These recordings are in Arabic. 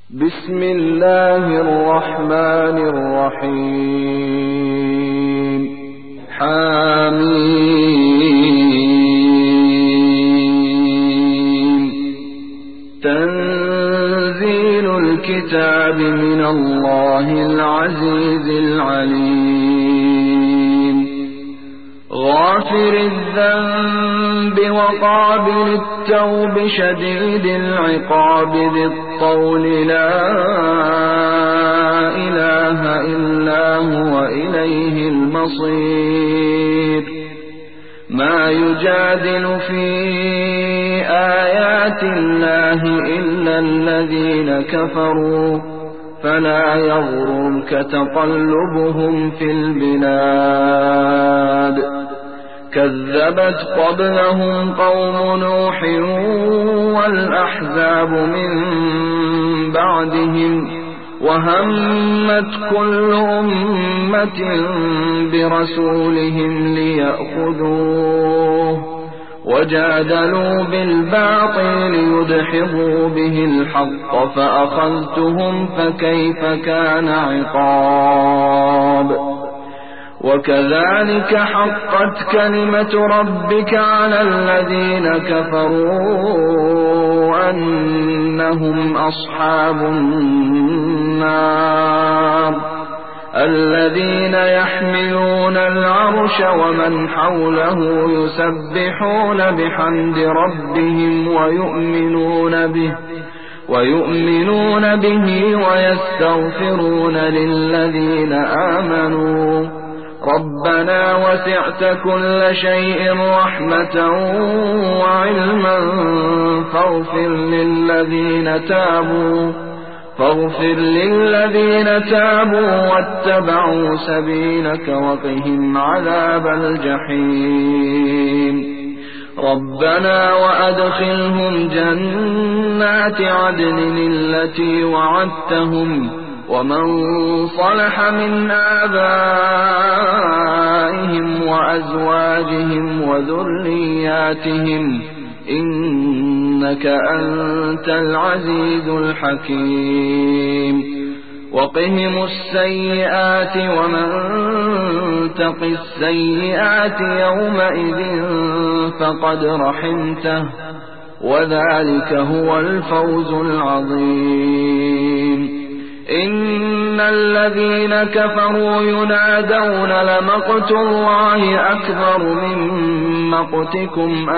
بسم الله الرحمن الرحيم. حميم. تنزيل الكتاب من الله العزيز العليم. غافر الذنب وقابل التوب شديد العقاب ذي الطول لا إله إلا هو إليه المصير. ما يجادل في آيات الله إلا الذين كفروا فلا يغررك تقلبهم في البلاد. كذبت قبلهم قوم نوح والأحزاب من بعدهم وهمت كل أمة برسولهم ليأخذوه وجادلوا بالباطل ليدحضوا به الحق فأخذتهم فكيف كان عقاب. وكذلك حقت كلمة ربك على الذين كفروا أنهم أصحاب النار. الذين يحملون العرش ومن حوله يسبحون بحمد ربهم ويؤمنون به ويستغفرون للذين آمنوا ربنا وسعت كل شيء رحمة وعلما فاغفر للذين تابوا واتبعوا سبيلك وقهم عذاب الجحيم. ربنا وأدخلهم جنات عدن التي وعدتهم ومن صلح من آبائهم وأزواجهم وذرياتهم إنك أنت العزيز الحكيم. وقهم السيئات ومن تق السيئات يومئذ فقد رحمته وذلك هو الفوز العظيم. إن الذين كفروا ينادون لمقت الله أكبر من مقتكم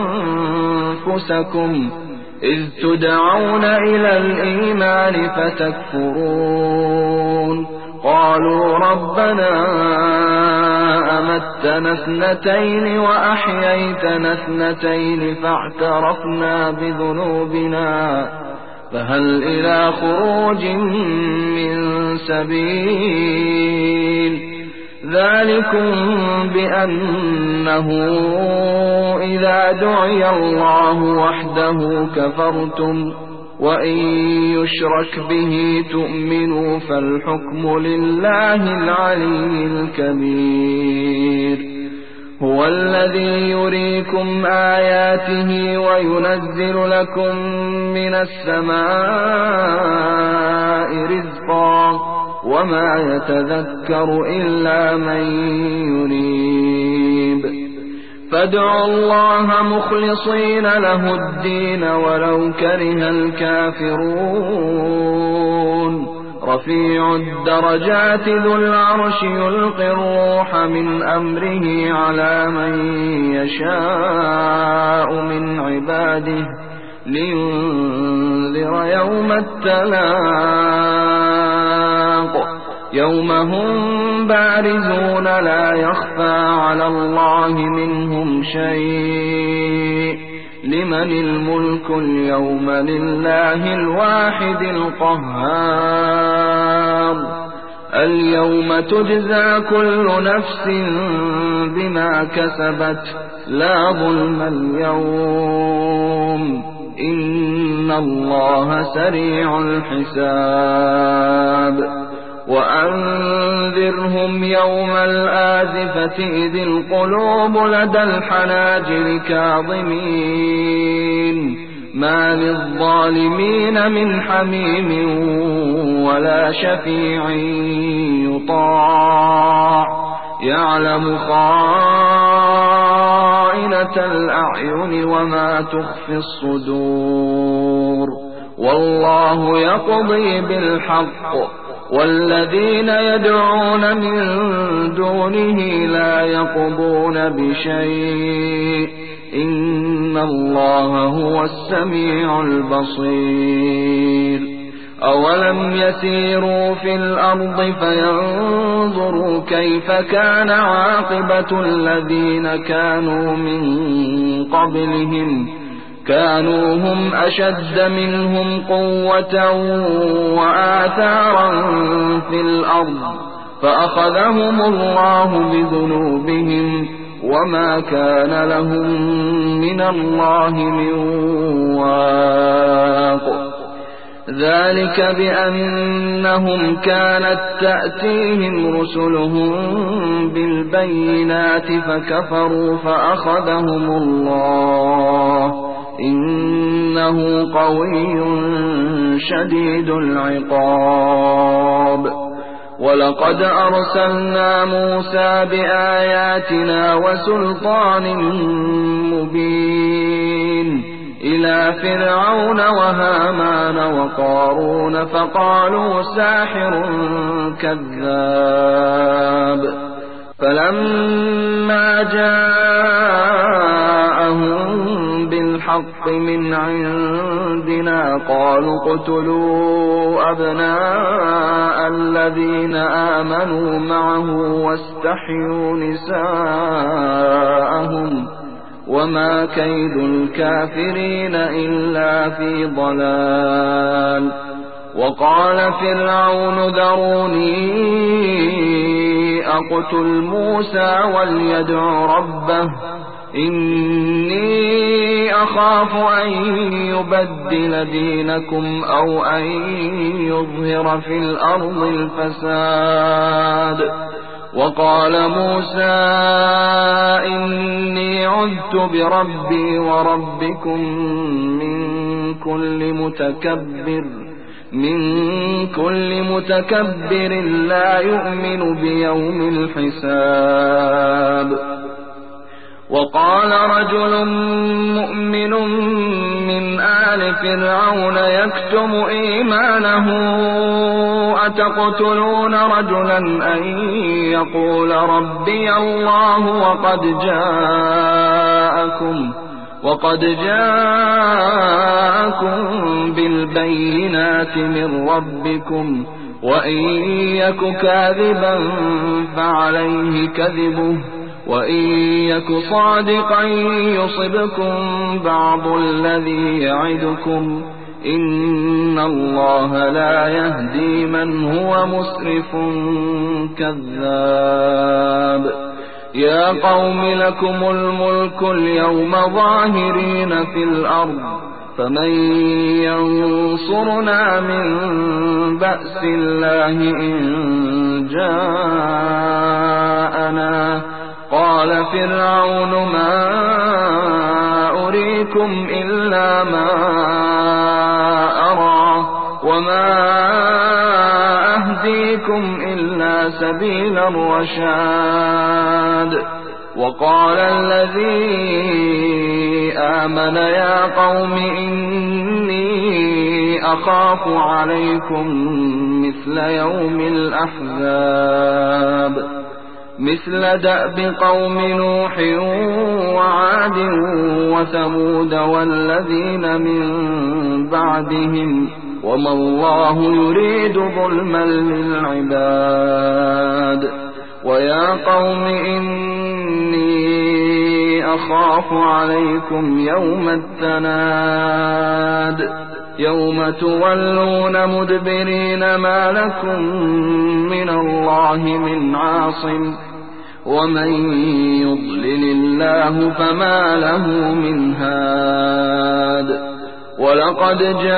أنفسكم إذ تدعون إلى الإيمان فتكفرون. قالوا ربنا أمتنا اثنتين وأحييتنا اثنتين فاعترفنا بذنوبنا فهل إلى خروج من سبيل. ذلكم بأنه إذا دعي الله وحده كفرتم وإن يشرك به تؤمنوا فالحكم لله العلي الكبير. هو الذي يريكم آياته وينزل لكم من السماء رزقا وما يتذكر إلا من ينيب. فادعوا الله مخلصين له الدين ولو كره الكافرون. رفيع الدرجات ذو العرش يلقي الروح من أمره على من يشاء من عباده لينذر يوم التلاق يوم هم بارزون لا يخفى على الله منهم شيء. لمن الملك اليوم لله الواحد القهار. اليوم تجزى كل نفس بما كسبت لا ظلم اليوم إن الله سريع الحساب. وأنذرهم يوم الآزفة إذ القلوب لدى الحناجر كاظمين ما للظالمين من حميم ولا شفيع يطاع يعلم خائنة الأعين وما تخفي الصدور والله يقضي بالحق والذين يدعون من دونه لا يقضون بشيء إن الله هو السميع البصير أولم يسيروا في الأرض فينظروا كيف كان عاقبة الذين كانوا من قبلهم كانوا هم أشد منهم قوة وآثارا في الأرض فأخذهم الله بذنوبهم وما كان لهم من الله من واق ذلك بأنهم كانت تأتيهم رسلهم بالبينات فكفروا فأخذهم الله إنه قوي شديد العقاب ولقد أرسلنا موسى بآياتنا وسلطان مبين إلى فرعون وهامان وقارون فقالوا ساحر كذاب فلما جاءهم بالحق من عندنا قالوا اقتلوا أبناء الذين آمنوا معه واستحيوا نساءهم وما كيد الكافرين إلا في ضلال وقال فرعون ذروني أقتل موسى وليدع ربه إني أخاف أن يبدل دينكم أو أن يظهر في الأرض الفساد وقال موسى إني عذت بربي وربكم من كل متكبر لا يؤمن بيوم الحساب وقال رجل مؤمن من آل فرعون يكتم إيمانه أتقتلون رجلا أن يقول ربي الله وقد جاءكم بالبينات من ربكم وإن يك كاذبا فعليه كذبه وإن يك صادقا يصبكم بعض الذي يعدكم إن الله لا يهدي من هو مسرف كذاب يا قوم لكم الملك اليوم ظاهرين في الأرض فمن ينصرنا من بأس الله إن جاءنا قال فرعون ما أريكم إلا ما أرى وما أهديكم إلا سبيل الرشاد وقال الذي آمن يا قوم إني أخاف عليكم مثل يوم الأحزاب مثل دأب قوم نوح وعاد وثمود والذين من بعدهم وما الله يريد ظلما للعباد ويا قوم إني أخاف عليكم يوم التناد يوم تولون مدبرين ما لكم من الله من عاصم ومن يضلل الله فما له من هاد ولقد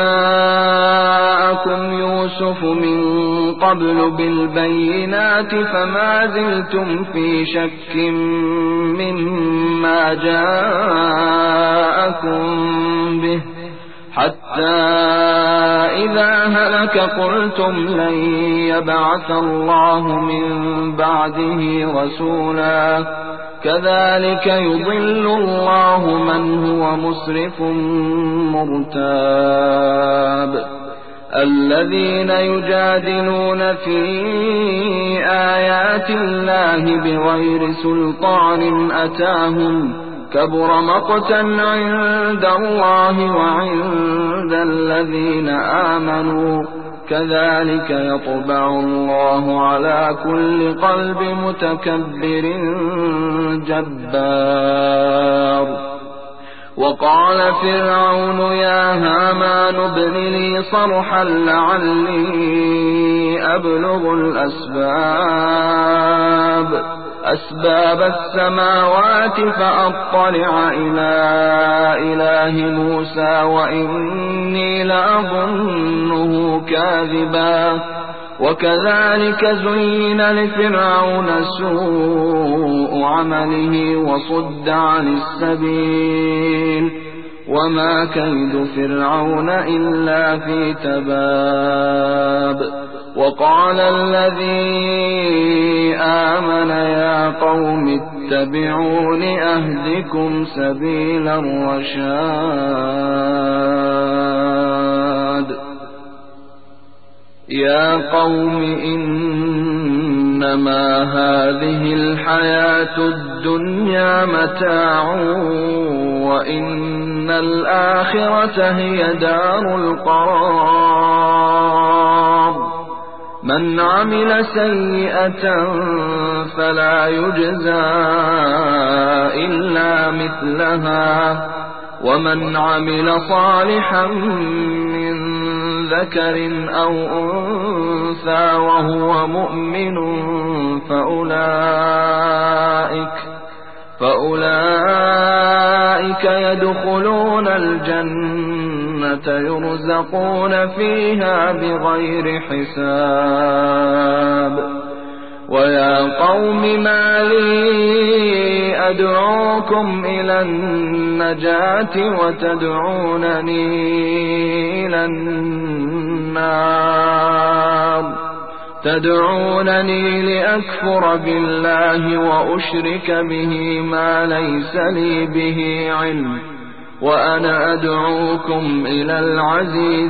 جاءكم يوسف من قبل بالبينات فما زلتم في شك مما جاءكم به حتى إذا هلك قلتم لن يبعث الله من بعده رسولا كذلك يضل الله من هو مسرف مرتاب الذين يجادلون في آيات الله بغير سلطان أتاهم كبر مقتا عند الله وعند الذين آمنوا كذلك يطبع الله على كل قلب متكبر جبار وقال فرعون يا هامان ابن لي صرحا لعلي أبلغ أسباب السماوات فأطلع إلى إله موسى وإني لأظنه كاذبا وكذلك زين لفرعون سوء عمله وصد عن السبيل وما كيد فرعون إلا في تباب وقال الذي آمن يا قوم اتبعون أهدكم سبيل الرشاد يا قوم إنما هذه الحياة الدنيا متاع وإن الآخرة هي دار القرار من عمل سيئة فلا يجزى إلا مثلها ومن عمل صالحا من ذكر أو أنثى وهو مؤمن فأولئك يدخلون الجنة يرزقون فيها بغير حساب ويا قوم ما لي أدعوكم إلى النجاة وتدعونني إلى النار تدعونني لأكفر بالله وأشرك به ما ليس لي به علم وأنا أدعوكم إلى العزيز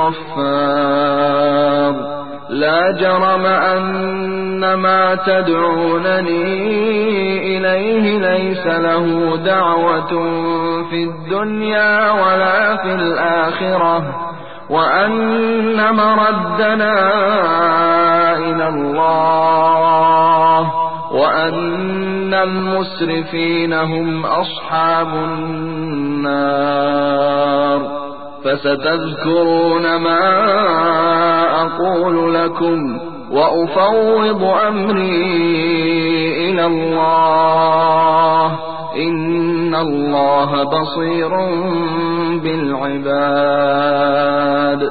الغفار لا جرم أن ما تدعونني إليه ليس له دعوة في الدنيا ولا في الآخرة وأن مردنا إلى الله وأن المسرفين هم أصحاب النار فستذكرون ما أقول لكم وأفوض أمري إلى الله إن الله بصير بالعباد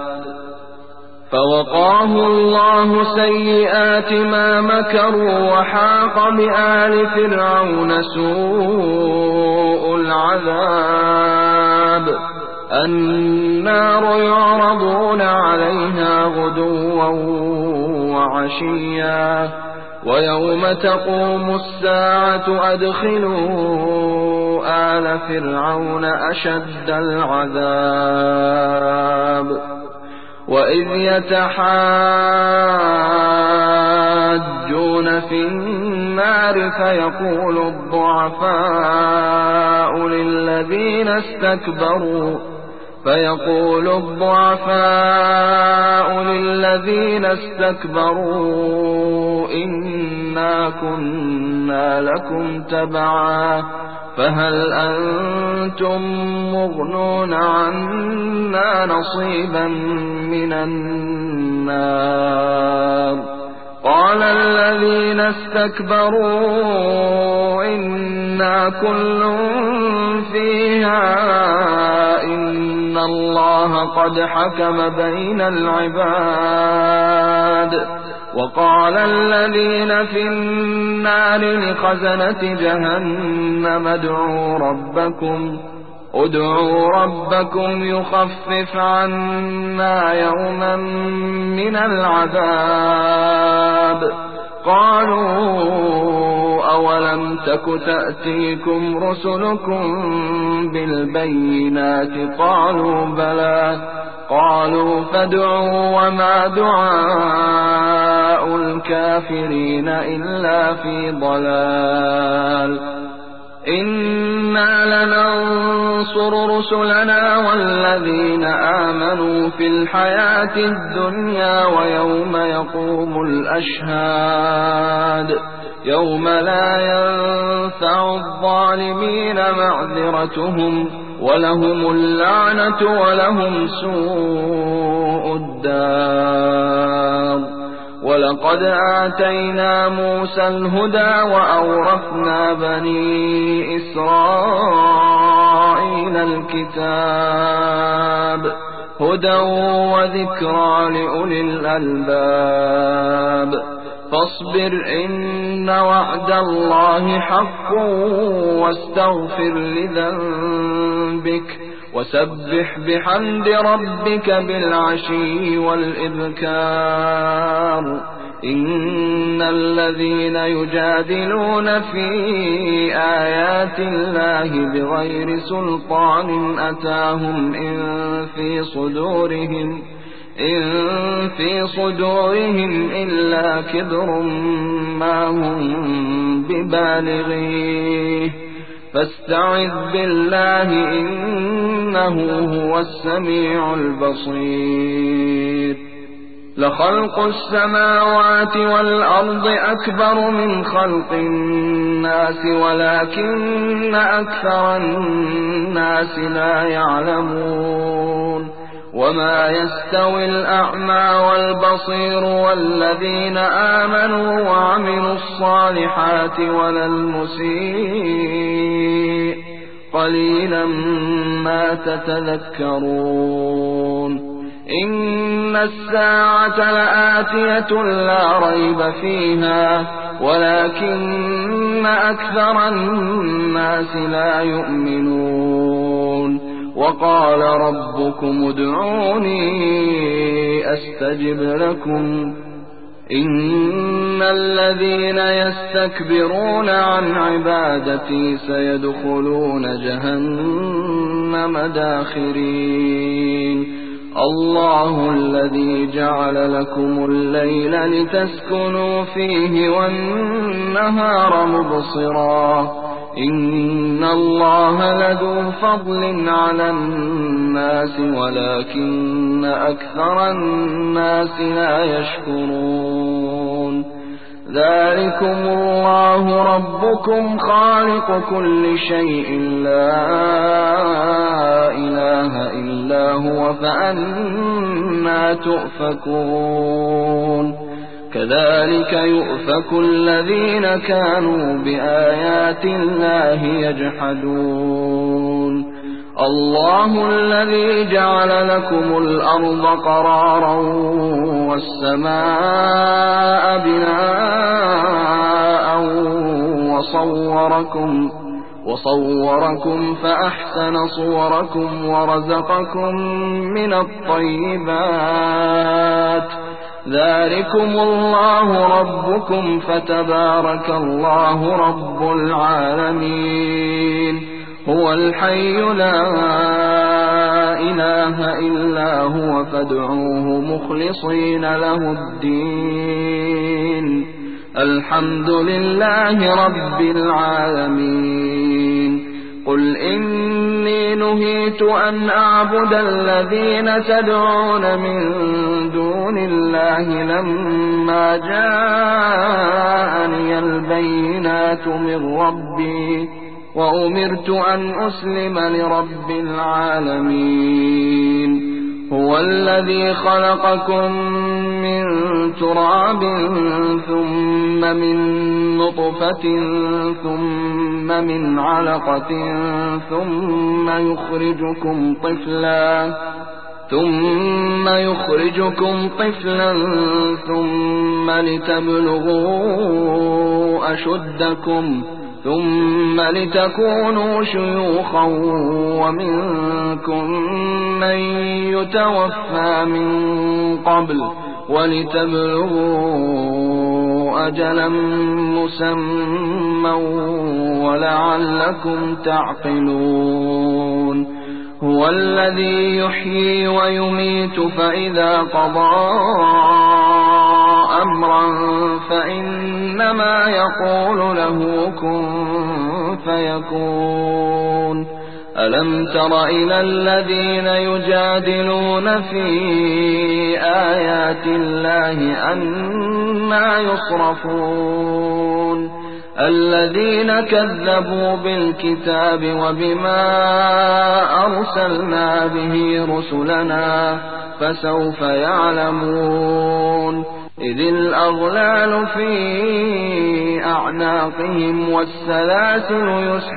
فوقاه الله سيئات ما مكروا وحاق بآل فرعون سوء العذاب النار يعرضون عليها غدوا وعشيا ويوم تقوم الساعة أدخلوا آل فرعون أشد العذاب وإذ يتحاجون في النار فيقول الضعفاء للذين استكبروا إنا كنا لكم تبعا فهل أنتم مغنون عنا نصيبا من النار قال الذين استكبروا إنا كل فيها إن الله قد حكم بين العباد وقال الذين في النار لخزنة جهنم ادعوا ربكم ادعوا ربكم يخفف عنا يوما من العذاب. قالوا أولم تك تأتيكم رسلكم بالبينات؟ قالوا بلى. قالوا فادعوا وما دعاء الكافرين إلا في ضلال. إنا لننصر رسلنا والذين آمنوا في الحياة الدنيا ويوم يقوم الأشهاد، يوم لا ينفع الظالمين معذرتهم ولهم اللعنة ولهم سوء الدار. ولقد آتينا موسى الهدى وأورثنا بني إسرائيل الكتاب هدى وذكرى لأولي الألباب. فاصبر إن وعد الله حق واستغفر لذنبك وسبح بحمد ربك بالعشي والإبكار. إن الذين يجادلون في آيات الله بغير سلطان أتاهم إن في صدورهم إلا كبر ما هم ببالغيه فاستعذ بالله إنه هو السميع البصير. لخلق السماوات والأرض أكبر من خلق الناس ولكن أكثر الناس لا يعلمون. وما يستوي الأعمى والبصير والذين آمنوا وعملوا الصالحات ولا المسيء قليلا ما تتذكرون. إن الساعة لآتية لا ريب فيها ولكن أكثر الناس لا يؤمنون. وقال ربكم ادعوني أستجب لكم إن الذين يستكبرون عن عبادتي سيدخلون جهنم داخرين. الله الذي جعل لكم الليل لتسكنوا فيه والنهار مبصرا إن الله لذو فضل على الناس ولكن أكثر الناس لا يشكرون. ذلكم الله ربكم خالق كل شيء لا إله إلا هو فأنى تؤفكون. كذلك يؤفك الذين كانوا بآيات الله يجحدون. الله الذي جعل لكم الأرض قرارا والسماء بناء وصوركم فأحسن صوركم ورزقكم من الطيبات. ذلكم الله ربكم فتبارك الله رب العالمين. هو الحي لا إله إلا هو فادعوه مخلصين له الدين. الحمد لله رب العالمين. قل إني نهيت أن أعبد الذين تدعون من دون الله لما جاءني البينات من ربي وأمرت أن أسلم لرب العالمين. هو الذي خلقكم من تراب ثم من نطفة ثم من علقة ثم يخرجكم طفلا ثم لتبلغوا أشدكم ثم لتكونوا شيوخا ومنكم من يتوفى من قبل ولتبلغوا أجلا مسمى ولعلكم تعقلون هو الذي يحيي ويميت فإذا قضى أمرا فإنما يقول له كن فيكون ألم تر إلى الذين يجادلون في آيات الله أنى يصرفون الذين كذبوا بالكتاب وبما أرسلنا به رسلنا فسوف يعلمون إذ الأغلال في أعناقهم والسلاسل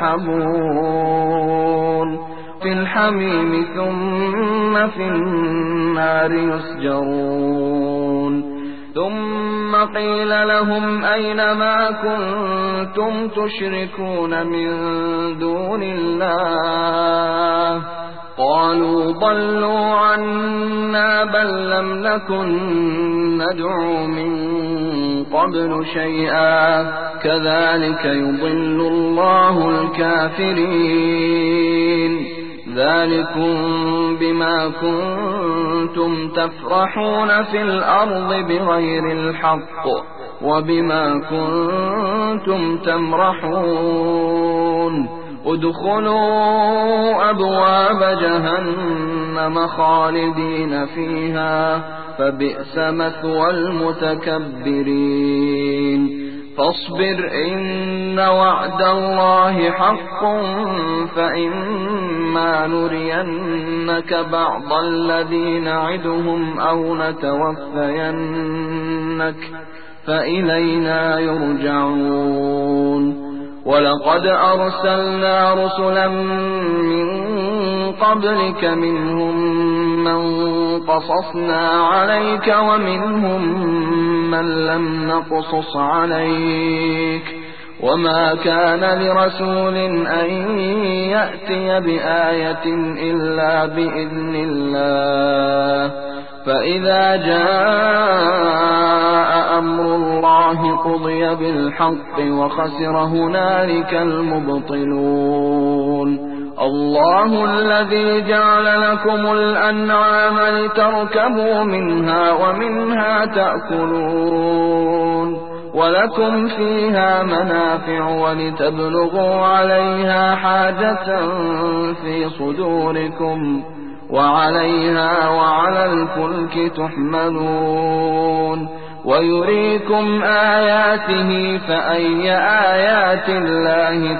يسحبون في الحميم ثم في النار يسجرون ثم قيل لهم أين ما كنتم تشركون من دون الله قالوا ضلوا عنا بل لم نكن ندعو من قبل شيئا كذلك يضل الله الكافرين ذلكم بما كنتم تفرحون في الأرض بغير الحق وبما كنتم تمرحون ادخلوا أبواب جهنم خالدين فيها فبئس مثوى المتكبرين فاصبر إن وعد الله حق فإما نرينك بعض الذي نعدهم أو نتوفينك فإلينا يرجعون ولقد أرسلنا رسلا من قبلك منهم من قصصنا عليك ومنهم من لم نقصص عليك وما كان لرسول أن يأتي بآية إلا بإذن الله فإذا جاء أمر الله قضي بالحق وخسر هنالك المبطلون الله الذي جعل لكم الأنعام لتركبوا منها ومنها تأكلون ولكم فيها منافع ولتبلغوا عليها حاجة في صدوركم وعليها وعلى الفلك تحملون ويريكم آياته فأي آيات الله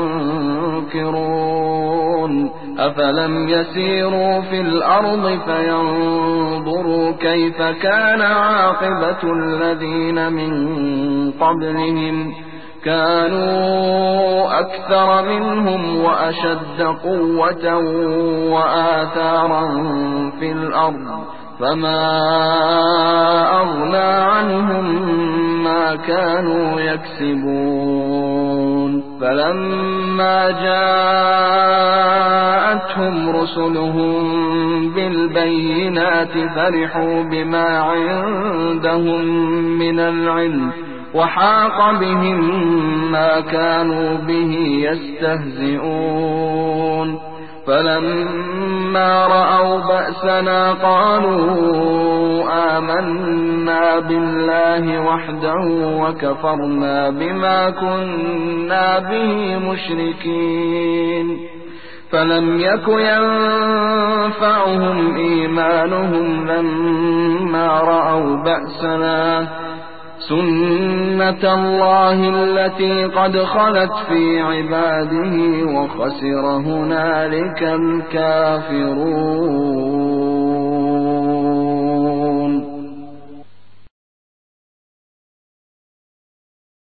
تنكرون أفلم يسيروا في الأرض فينظروا كيف كان عاقبة الذين من قبلهم كانوا أكثر منهم وأشد قوة وآثارا في الأرض فما أغنى عنهم ما كانوا يكسبون فلما جاءتهم رسلهم بالبينات فرحوا بما عندهم من العلم وحاق بهم ما كانوا به يستهزئون فلما رأوا بأسنا قالوا آمنا بالله وحده وكفرنا بما كنا به مشركين فلم يك ينفعهم إيمانهم لما رأوا بأسنا سنة الله التي قد خلت في عباده وخسر هنالك الكافرون